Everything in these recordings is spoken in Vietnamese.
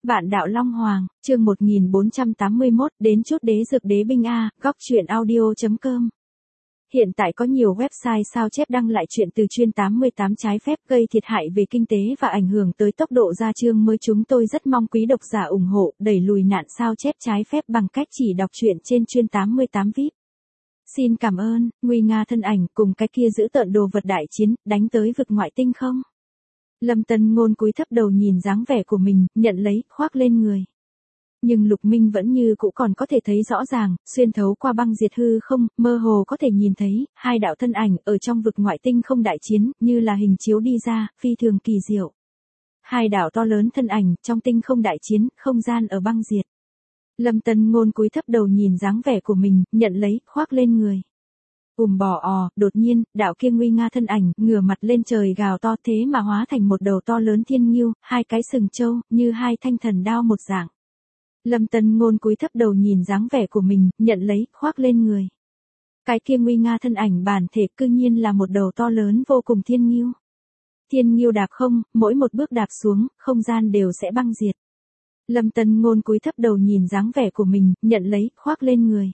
Vạn đạo Long Hoàng, chương 1481, đến chút đế dược đế binh A, góc truyện audio.com. Hiện tại có nhiều website sao chép đăng lại chuyện từ chuyên 88 trái phép gây thiệt hại về kinh tế và ảnh hưởng tới tốc độ ra chương mới. Chúng tôi rất mong quý độc giả ủng hộ, đẩy lùi nạn sao chép trái phép bằng cách chỉ đọc truyện trên chuyên 88 VIP. Xin cảm ơn. Nguy nga thân ảnh cùng cái kia giữ tợn đồ vật đại chiến, đánh tới vực ngoại tinh không? Lâm Tân Ngôn cúi thấp đầu nhìn dáng vẻ của mình, nhận lấy, khoác lên người. Nhưng Lục Minh vẫn như cũ còn có thể thấy rõ ràng, xuyên thấu qua băng diệt hư không, mơ hồ có thể nhìn thấy, hai đạo thân ảnh ở trong vực ngoại tinh không đại chiến, như là hình chiếu đi ra, phi thường kỳ diệu. Hai đạo to lớn thân ảnh, trong tinh không đại chiến, không gian ở băng diệt. Lâm Tân Ngôn cúi thấp đầu nhìn dáng vẻ của mình, nhận lấy, khoác lên người. Bò ò, đột nhiên, đạo kia nguy nga thân ảnh, ngửa mặt lên trời gào to thế mà hóa thành một đầu to lớn thiên ngưu, hai cái sừng trâu, như hai thanh thần đao một dạng. Lâm Tân Ngôn cúi thấp đầu nhìn dáng vẻ của mình, nhận lấy, khoác lên người. Cái kia nguy nga thân ảnh bản thể cư nhiên là một đầu to lớn vô cùng thiên ngưu. Thiên ngưu đạp không, mỗi một bước đạp xuống, không gian đều sẽ băng diệt. Lâm Tân Ngôn cúi thấp đầu nhìn dáng vẻ của mình, nhận lấy, khoác lên người.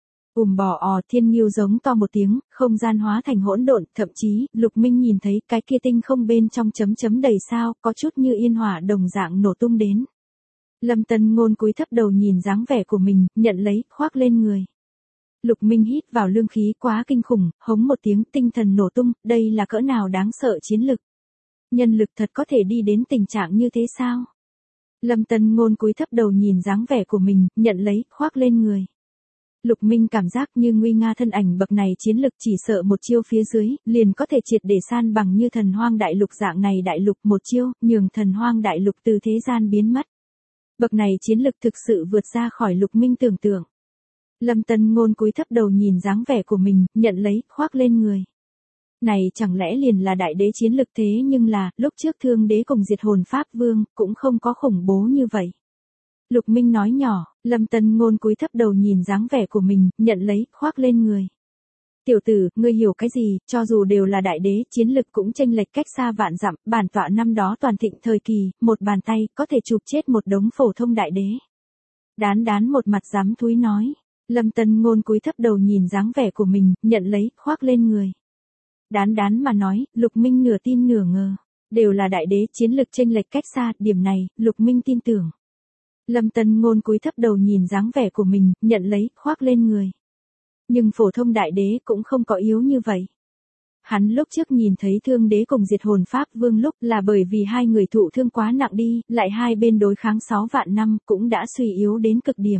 Bò ò, thiên ngưu giống to một tiếng, không gian hóa thành hỗn độn, thậm chí, Lục Minh nhìn thấy cái kia tinh không bên trong chấm chấm đầy sao, có chút như yên hỏa đồng dạng nổ tung đến. Lâm Tân Ngôn cúi thấp đầu nhìn dáng vẻ của mình, nhận lấy, khoác lên người. Lục Minh hít vào lương khí quá kinh khủng, hống một tiếng, tinh thần nổ tung, đây là cỡ nào đáng sợ chiến lực. Nhân lực thật có thể đi đến tình trạng như thế sao? Lâm Tân Ngôn cúi thấp đầu nhìn dáng vẻ của mình, nhận lấy, khoác lên người. Lục Minh cảm giác như nguy nga thân ảnh bậc này chiến lực chỉ sợ một chiêu phía dưới, liền có thể triệt để san bằng như thần hoang đại lục dạng này đại lục một chiêu, nhường thần hoang đại lục từ thế gian biến mất. Bậc này chiến lực thực sự vượt ra khỏi Lục Minh tưởng tượng. Lâm Tân Ngôn cúi thấp đầu nhìn dáng vẻ của mình, nhận lấy, khoác lên người. Này chẳng lẽ liền là đại đế chiến lực thế nhưng là, lúc trước Thương Đế cùng Diệt Hồn Pháp Vương, cũng không có khủng bố như vậy. Lục Minh nói nhỏ, Lâm Tân Ngôn cúi thấp đầu nhìn dáng vẻ của mình, nhận lấy, khoác lên người. Tiểu tử, ngươi hiểu cái gì, cho dù đều là đại đế, chiến lực cũng chênh lệch cách xa vạn dặm, bản tọa năm đó toàn thịnh thời kỳ, một bàn tay, có thể chụp chết một đống phổ thông đại đế. Đán một mặt dám thúi nói. Lâm Tân Ngôn cúi thấp đầu nhìn dáng vẻ của mình, nhận lấy, khoác lên người. Đán mà nói, Lục Minh nửa tin nửa ngờ. Đều là đại đế, chiến lực chênh lệch cách xa, điểm này, Lục Minh tin tưởng. Lâm Tân Ngôn cúi thấp đầu nhìn dáng vẻ của mình, nhận lấy, khoác lên người. Nhưng phổ thông đại đế cũng không có yếu như vậy. Hắn lúc trước nhìn thấy Thương Đế cùng Diệt Hồn Pháp Vương lúc là bởi vì hai người thụ thương quá nặng đi, lại hai bên đối kháng 6 vạn năm cũng đã suy yếu đến cực điểm.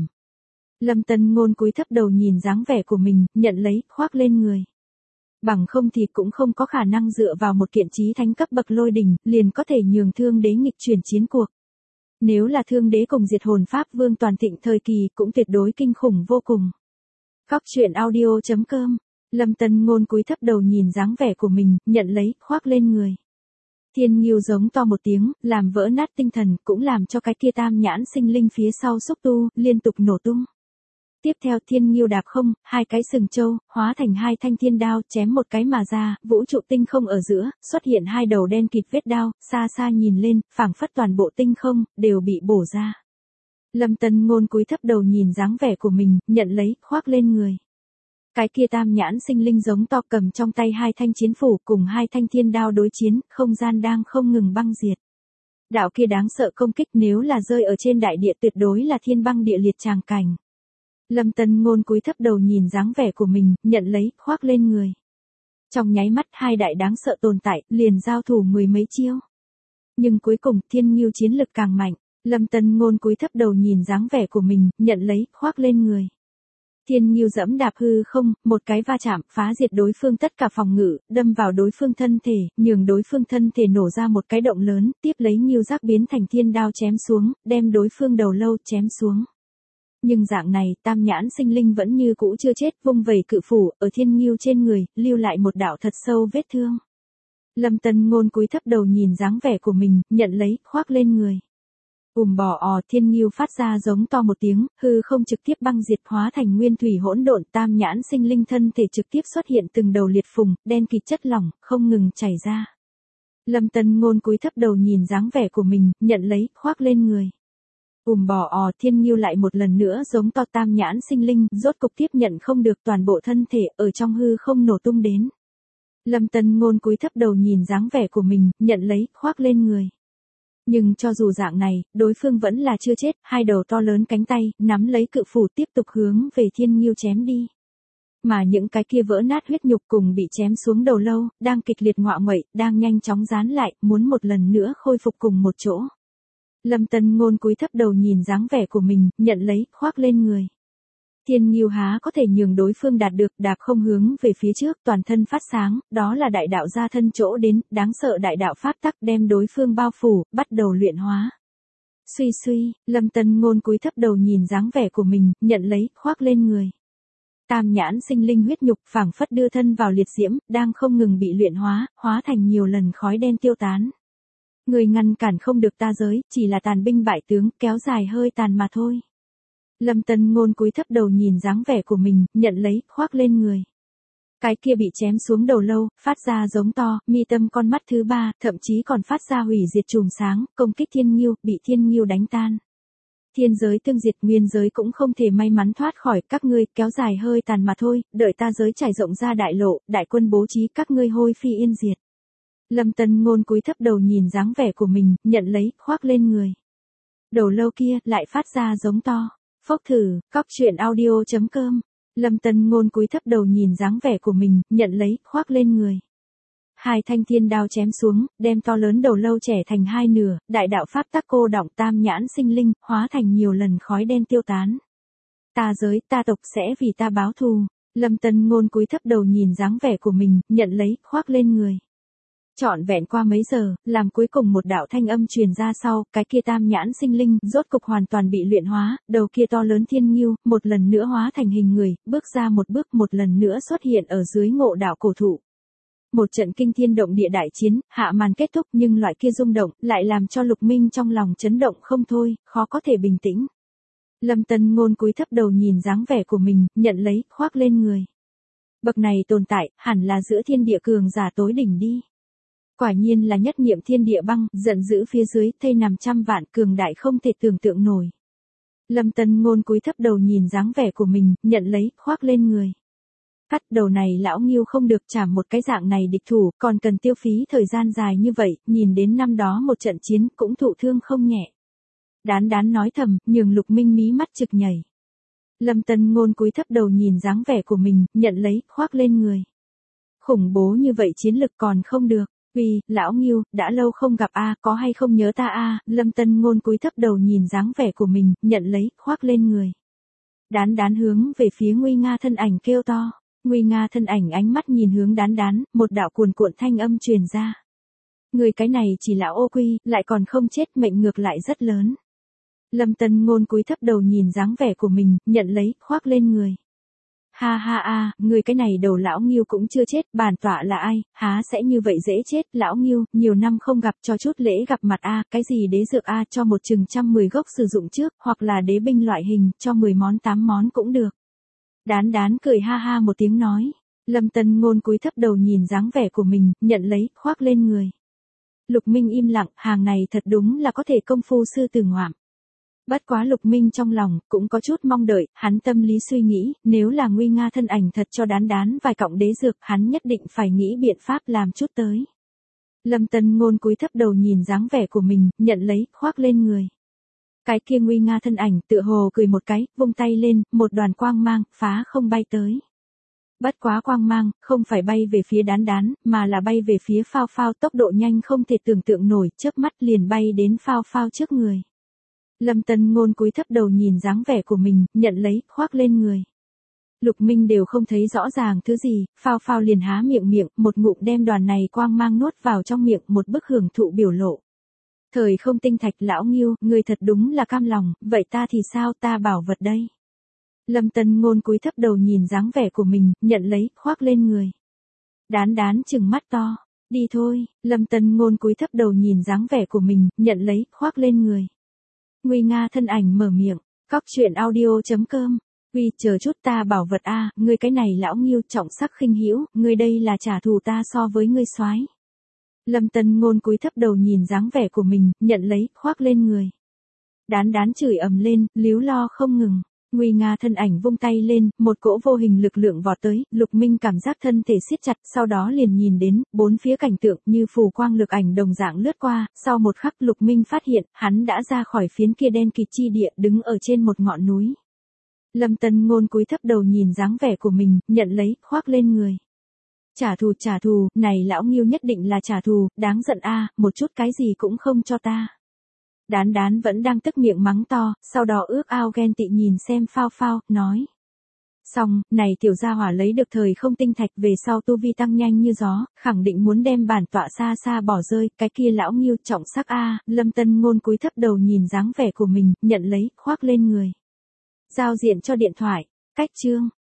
Lâm Tân Ngôn cúi thấp đầu nhìn dáng vẻ của mình, nhận lấy, khoác lên người. Bằng không thì cũng không có khả năng dựa vào một kiện chí thánh cấp bậc lôi đỉnh, liền có thể nhường Thương Đế nghịch chuyển chiến cuộc. Nếu là Thương Đế cùng Diệt Hồn Pháp Vương toàn thịnh thời kỳ cũng tuyệt đối kinh khủng vô cùng. Góc truyện audio.com. Lâm Tân Ngôn cúi thấp đầu nhìn dáng vẻ của mình, nhận lấy, khoác lên người. Thiên ngưu giống to một tiếng, làm vỡ nát tinh thần, cũng làm cho cái kia tam nhãn sinh linh phía sau xúc tu, liên tục nổ tung. Tiếp theo thiên ngưu đạp không, hai cái sừng trâu, hóa thành hai thanh thiên đao, chém một cái mà ra, vũ trụ tinh không ở giữa, xuất hiện hai đầu đen kịt vết đao, xa xa nhìn lên, phảng phất toàn bộ tinh không, đều bị bổ ra. Lâm Tân Ngôn cúi thấp đầu nhìn dáng vẻ của mình, nhận lấy, khoác lên người. Cái kia tam nhãn sinh linh giống to cầm trong tay hai thanh chiến phủ cùng hai thanh thiên đao đối chiến, không gian đang không ngừng băng diệt. Đạo kia đáng sợ công kích nếu là rơi ở trên đại địa tuyệt đối là thiên băng địa liệt tràng cảnh. Lâm Tân Ngôn cúi thấp đầu nhìn dáng vẻ của mình, nhận lấy, khoác lên người. Trong nháy mắt hai đại đáng sợ tồn tại, liền giao thủ mười mấy chiêu. Nhưng cuối cùng, thiên ngưu chiến lực càng mạnh. Lâm Tân Ngôn cúi thấp đầu nhìn dáng vẻ của mình, nhận lấy, khoác lên người. Thiên ngưu dẫm đạp hư không, một cái va chạm, phá diệt đối phương tất cả phòng ngự, đâm vào đối phương thân thể, nhường đối phương thân thể nổ ra một cái động lớn, tiếp lấy ngưu giác biến thành thiên đao chém xuống, đem đối phương đầu lâu chém xuống. Nhưng dạng này, tam nhãn sinh linh vẫn như cũ chưa chết, vung vẩy cự phủ, ở thiên ngưu trên người, lưu lại một đạo thật sâu vết thương. Lâm Tân Ngôn cúi thấp đầu nhìn dáng vẻ của mình, nhận lấy, khoác lên người. Bò ò, thiên ngưu phát ra giống to một tiếng, hư không trực tiếp băng diệt hóa thành nguyên thủy hỗn độn, tam nhãn sinh linh thân thể trực tiếp xuất hiện từng đầu liệt phùng, đen kịt chất lỏng, không ngừng chảy ra. Lâm Tân Ngôn cúi thấp đầu nhìn dáng vẻ của mình, nhận lấy, khoác lên người. Bò Thiên Ngưu lại một lần nữa giống to tam nhãn sinh linh, rốt cục tiếp nhận không được toàn bộ thân thể ở trong hư không nổ tung đến. Lâm Tân Ngôn cúi thấp đầu nhìn dáng vẻ của mình, nhận lấy, khoác lên người. Nhưng cho dù dạng này, đối phương vẫn là chưa chết, hai đầu to lớn cánh tay, nắm lấy cự phủ tiếp tục hướng về Thiên Ngưu chém đi. Mà những cái kia vỡ nát huyết nhục cùng bị chém xuống đầu lâu, đang kịch liệt ngọa nguậy, đang nhanh chóng dán lại, muốn một lần nữa khôi phục cùng một chỗ. Lâm Tân Ngôn cúi thấp đầu nhìn dáng vẻ của mình, nhận lấy, khoác lên người. Thiên Ngưu há có thể nhường đối phương đạt được, đạp không hướng về phía trước, toàn thân phát sáng, đó là đại đạo ra thân chỗ đến, đáng sợ đại đạo pháp tắc đem đối phương bao phủ, bắt đầu luyện hóa. Suy suy, Lâm Tân Ngôn cúi thấp đầu nhìn dáng vẻ của mình, nhận lấy, khoác lên người. Tam nhãn sinh linh huyết nhục phảng phất đưa thân vào liệt diễm, đang không ngừng bị luyện hóa, hóa thành nhiều lần khói đen tiêu tán. Người ngăn cản không được ta giới, chỉ là tàn binh bại tướng, kéo dài hơi tàn mà thôi. Lâm Tân Ngôn cúi thấp đầu nhìn dáng vẻ của mình, nhận lấy, khoác lên người. Cái kia bị chém xuống đầu lâu, phát ra giống to, mi tâm con mắt thứ ba, thậm chí còn phát ra hủy diệt chùm sáng, công kích Thiên Ngưu, bị Thiên Ngưu đánh tan. Thiên giới tương diệt, nguyên giới cũng không thể may mắn thoát khỏi, các ngươi, kéo dài hơi tàn mà thôi, đợi ta giới trải rộng ra đại lộ, đại quân bố trí các ngươi hôi phi yên diệt. Lâm Tân Ngôn cúi thấp đầu nhìn dáng vẻ của mình, nhận lấy, khoác lên người. Đầu lâu kia, lại phát ra giống to. Phốc thử, cóc.audio.com. Lâm Tân Ngôn cúi thấp đầu nhìn dáng vẻ của mình, nhận lấy, khoác lên người. Hai thanh thiên đao chém xuống, đem to lớn đầu lâu trẻ thành hai nửa, đại đạo pháp tắc cô đọng tam nhãn sinh linh, hóa thành nhiều lần khói đen tiêu tán. Ta giới, ta tộc sẽ vì ta báo thù. Lâm Tân Ngôn cúi thấp đầu nhìn dáng vẻ của mình, nhận lấy, khoác lên người. Trọn vẹn qua mấy giờ, làm cuối cùng một đạo thanh âm truyền ra sau, cái kia tam nhãn sinh linh, rốt cục hoàn toàn bị luyện hóa, đầu kia to lớn Thiên Ngưu, một lần nữa hóa thành hình người, bước ra một bước một lần nữa xuất hiện ở dưới ngộ đạo cổ thụ. Một trận kinh thiên động địa đại chiến, hạ màn kết thúc nhưng loại kia rung động, lại làm cho Lục Minh trong lòng chấn động không thôi, khó có thể bình tĩnh. Lâm Tân Ngôn cúi thấp đầu nhìn dáng vẻ của mình, nhận lấy, khoác lên người. Bậc này tồn tại, hẳn là giữa thiên địa cường giả tối đỉnh đi. Quả nhiên là nhất niệm thiên địa băng, giận dữ phía dưới, thây nằm trăm vạn, cường đại không thể tưởng tượng nổi. Lâm Tân Ngôn cúi thấp đầu nhìn dáng vẻ của mình, nhận lấy, khoác lên người. Cắt đầu này lão Ngưu không được chảm một cái dạng này địch thủ, còn cần tiêu phí thời gian dài như vậy, nhìn đến năm đó một trận chiến cũng thụ thương không nhẹ. Đán đán nói thầm, nhường Lục Minh mí mắt trực nhảy. Lâm Tân Ngôn cúi thấp đầu nhìn dáng vẻ của mình, nhận lấy, khoác lên người. Khủng bố như vậy chiến lực còn không được. Vì, lão Ngưu, đã lâu không gặp a, có hay không nhớ ta a? Lâm Tân Ngôn cúi thấp đầu nhìn dáng vẻ của mình, nhận lấy, khoác lên người. Đán đán hướng về phía nguy nga thân ảnh kêu to. Nguy nga thân ảnh ánh mắt nhìn hướng đán đán, một đạo cuồn cuộn thanh âm truyền ra. Người cái này chỉ là ô quy, lại còn không chết, mệnh ngược lại rất lớn. Lâm Tân Ngôn cúi thấp đầu nhìn dáng vẻ của mình, nhận lấy, khoác lên người. Ha ha a, người cái này đầu lão Ngưu cũng chưa chết, bản tọa là ai, há sẽ như vậy dễ chết, lão Ngưu, nhiều năm không gặp, cho chút lễ gặp mặt a, cái gì đế dược a, cho một chừng 110 gốc sử dụng trước, hoặc là đế binh loại hình, cho 10 món 8 món cũng được. Đán đán cười ha ha một tiếng nói. Lâm Tân Ngôn cúi thấp đầu nhìn dáng vẻ của mình, nhận lấy, khoác lên người. Lục Minh im lặng, hàng này thật đúng là có thể công phu sư tử ngoạm. Bất quá Lục Minh trong lòng, cũng có chút mong đợi, hắn tâm lý suy nghĩ, nếu là nguy nga thân ảnh thật cho đán đán vài cọng đế dược, hắn nhất định phải nghĩ biện pháp làm chút tới. Lâm Tân Ngôn cúi thấp đầu nhìn dáng vẻ của mình, nhận lấy, khoác lên người. Cái kia nguy nga thân ảnh tựa hồ cười một cái, vung tay lên, một đoàn quang mang, phá không bay tới. Bất quá quang mang, không phải bay về phía đán đán, mà là bay về phía Phao Phao, tốc độ nhanh không thể tưởng tượng nổi, chớp mắt liền bay đến Phao Phao trước người. Lâm Tân Ngôn cúi thấp đầu nhìn dáng vẻ của mình, nhận lấy, khoác lên người. Lục Minh đều không thấy rõ ràng thứ gì, Phao Phao liền há miệng, một ngụm đem đoàn này quang mang nuốt vào trong miệng, một bức hưởng thụ biểu lộ. Thời không tinh thạch lão Ngưu, người thật đúng là cam lòng, vậy ta thì sao, ta bảo vật đây. Lâm Tân Ngôn cúi thấp đầu nhìn dáng vẻ của mình, nhận lấy, khoác lên người. Đán đán trừng mắt to, đi thôi, Lâm Tân Ngôn cúi thấp đầu nhìn dáng vẻ của mình, nhận lấy, khoác lên người. Nguy nga thân ảnh mở miệng, cóc.audio.com. Uy, chờ chút, ta bảo vật a, ngươi cái này lão Ngưu trọng sắc khinh hữu, ngươi đây là trả thù ta so với ngươi soái. Lâm Tân Ngôn cúi thấp đầu nhìn dáng vẻ của mình, nhận lấy, khoác lên người. Đán đán chửi ầm lên, líu lo không ngừng. Nguy nga thân ảnh vung tay lên, một cỗ vô hình lực lượng vọt tới, Lục Minh cảm giác thân thể siết chặt, sau đó liền nhìn đến, bốn phía cảnh tượng như phù quang lực ảnh đồng dạng lướt qua, sau một khắc Lục Minh phát hiện, hắn đã ra khỏi phiến kia đen kịt chi địa, đứng ở trên một ngọn núi. Lâm Tân Ngôn cúi thấp đầu nhìn dáng vẻ của mình, nhận lấy, khoác lên người. Trả thù, này lão Nghiêu nhất định là trả thù, đáng giận a, một chút cái gì cũng không cho ta. Đán đán vẫn đang tức miệng mắng to, sau đó ước ao ghen tị nhìn xem Phao Phao, nói. Xong, này tiểu gia hỏa lấy được thời không tinh thạch về sau tu vi tăng nhanh như gió, khẳng định muốn đem bản tọa xa xa bỏ rơi, cái kia lão Nghiêu trọng sắc a, Lâm Tân Ngôn cúi thấp đầu nhìn dáng vẻ của mình, nhận lấy, khoác lên người. Giao diện cho điện thoại, cách chương.